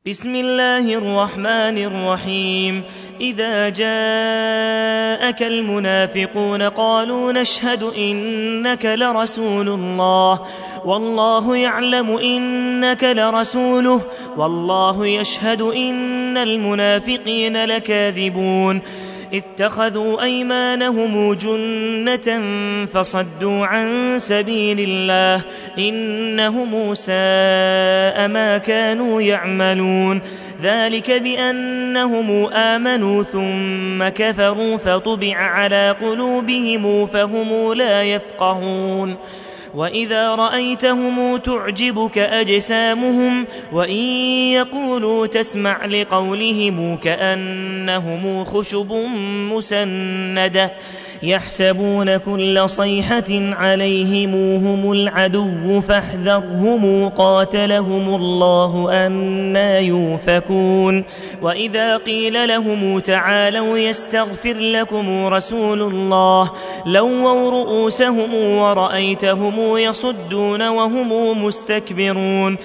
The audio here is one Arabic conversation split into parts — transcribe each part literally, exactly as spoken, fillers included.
بسم الله الرحمن الرحيم إذا جاءك المنافقون قالوا نشهد إنك لرسول الله والله يعلم إنك لرسوله والله يشهد إن المنافقين لكاذبون اتخذوا أيمانهم جنة فصدوا عن سبيل الله إنهم ساء ما كانوا يعملون ذلك بأنهم آمنوا ثم كفروا فطبع على قلوبهم فهم لا يفقهون وإذا رأيتهم تعجبك أجسامهم وإن يقولوا تسمع لقولهم كأنهم خشب مسندة يحسبون كل صيحة عليهم هم العدو فاحذرهم قاتلهم الله أنى يؤفكون وإذا قيل لهم تعالوا يستغفر لكم رسول الله لووا رؤوسهم ورأيتهم يصدون وهم مستكبرون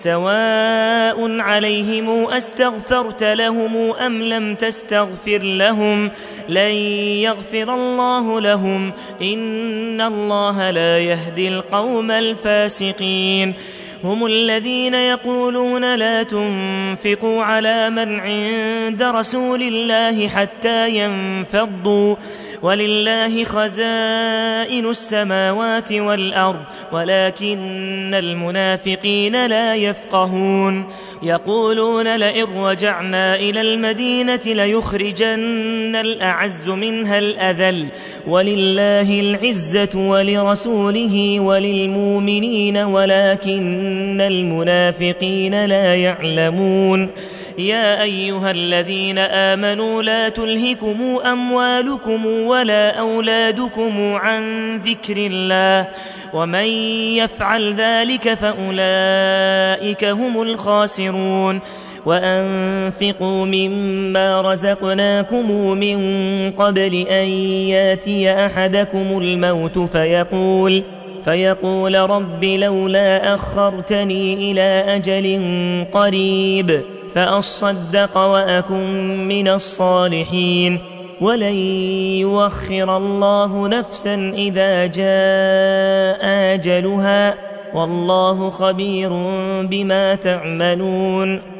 سواء عليهم أستغفرت لهم أم لم تستغفر لهم لن يغفر الله لهم إن الله لا يهدي القوم الفاسقين هم الذين يقولون لا تنفقوا على من عند رسول الله حتى ينفضوا ولله خزائن السماوات والأرض ولكن المنافقين لا يفقهون يقولون لئن رجعنا إلى المدينة ليخرجن الأعز منها الأذل ولله العزة ولرسوله وللمؤمنين ولكن المنافقين لا يعلمون يا أيها الذين آمنوا لا تلهكم أموالكم ولا أولادكم عن ذكر الله ومن يفعل ذلك فأولئك هم الخاسرون وأنفقوا مما رزقناكم من قبل أن ياتي أحدكم الموت فيقول فيقول رب لولا أخرتني إلى أجل قريب فأصدق وأكن من الصالحين ولن يؤخر الله نفسا إذا جاء أجلها والله خبير بما تعملون